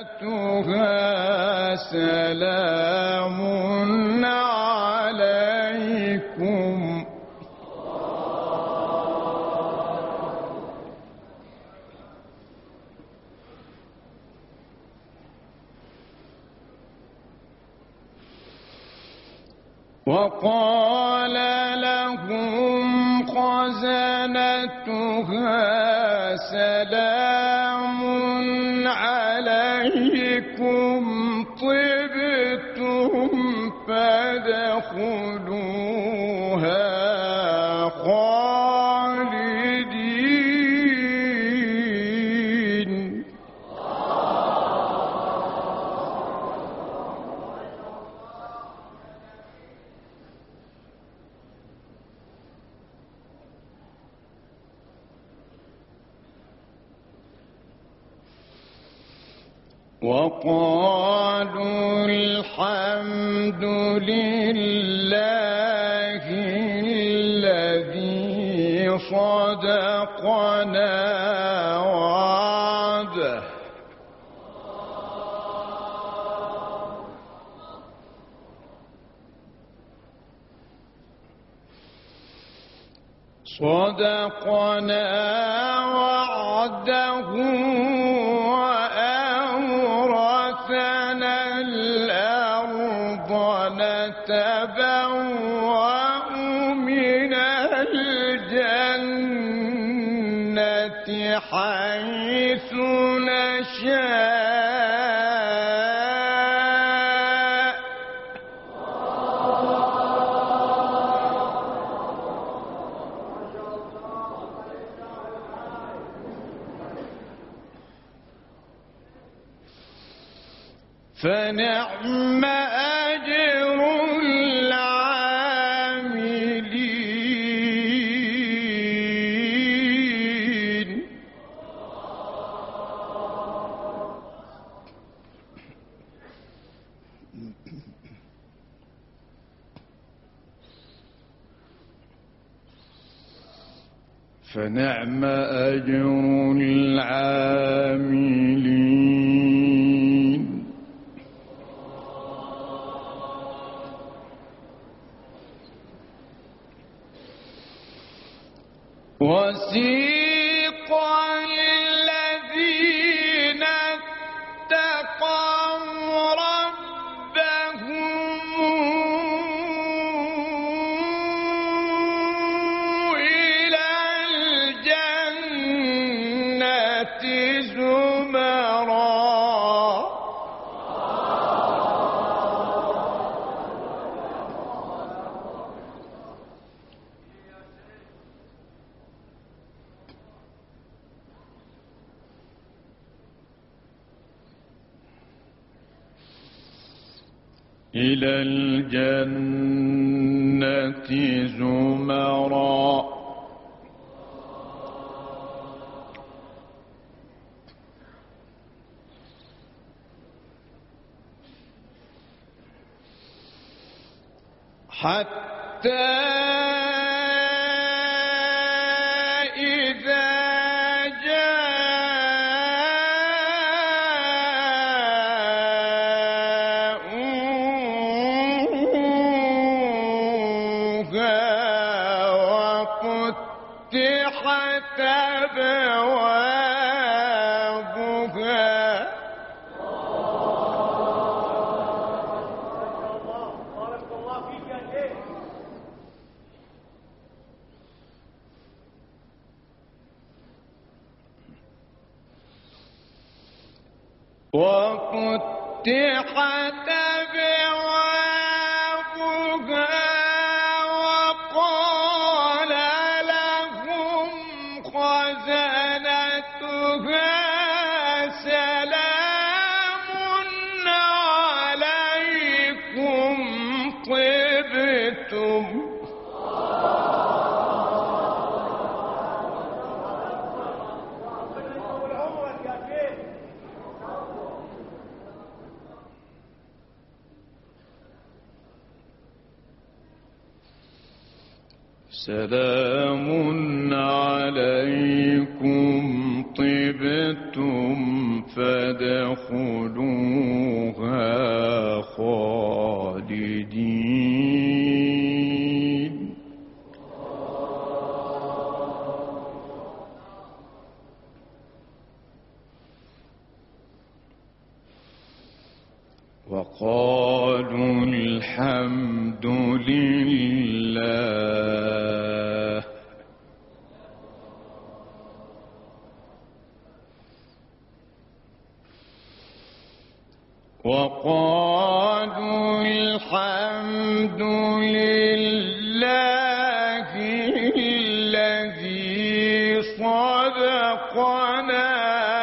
سلام عليكم. وقال لهم خزنتها سلام عليكم طبتم فادخلوها خالدين. وقالوا الحمد لله الذي صدقنا وعده وأورثنا الأرض نتبوأ من الجنة حيث نشاء. فنعم أجر العاملين. فنعم أجر العاملين. وسيق الذين اتقوا ربهم إلى الجنة زمرا إلى الجنة زمرا حتى إذا وفتحت أبوابها وفتحت أبوابها وقال لهم خزنتها سلام عليكم طبتم سلام عليكم طبتم فادخلوها خالدين. وقالوا الحمد لله وقالوا الحمد لله الذي صدقنا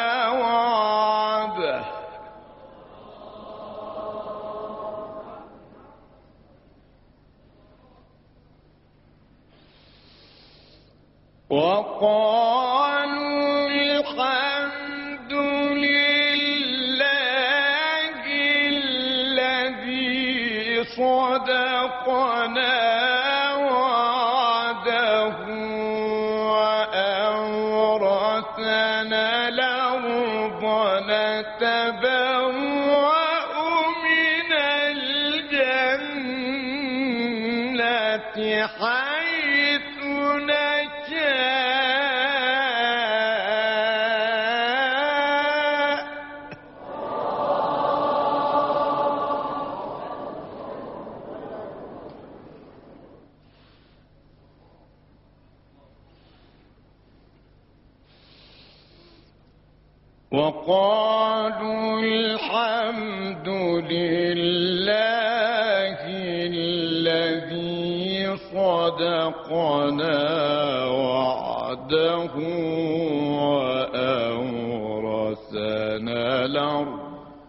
وعده وقالوا الحمد لله الذي صدقنا وعده وأورثنا الأرض نتبوأ من الجنة حيث نشاء وقالوا الحمد لله الذي صدقنا وعده وأورثنا الأرض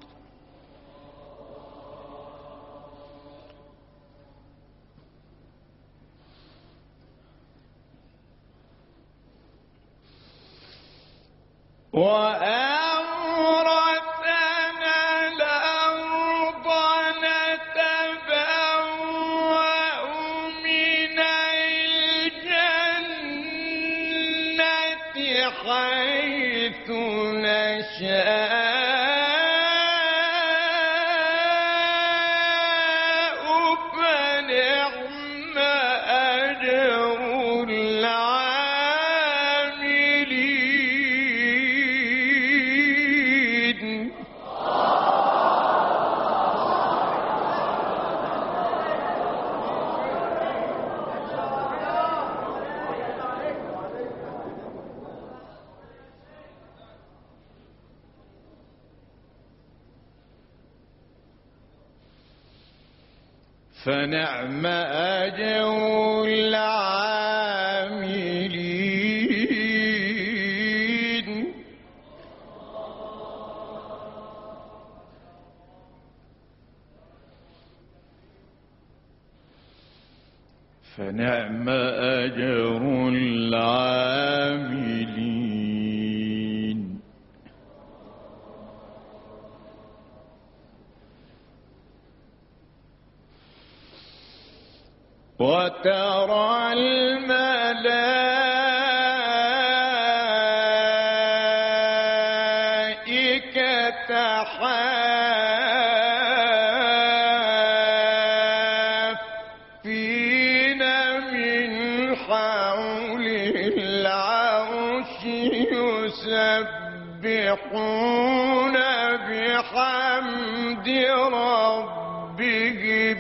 نتبوأ من الجنة حيث نشاء فنعم أجر العاملين. فنعم أجر العاملين. فنعم أجر العاملين. وترى الملائكة حافين من حول العرش يسبحون بحمد ربهم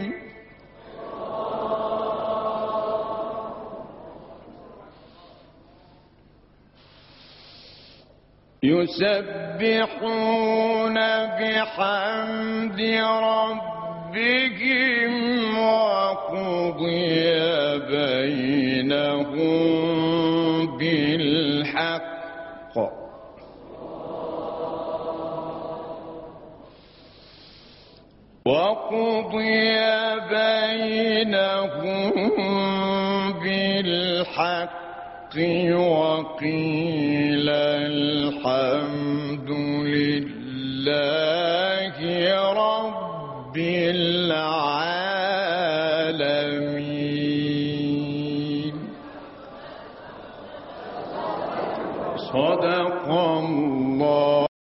يسبحون بحمد ربهم وقضي بينهم بالحق وقضي بينهم بالحق وقيل الحمد لله رب العالمين.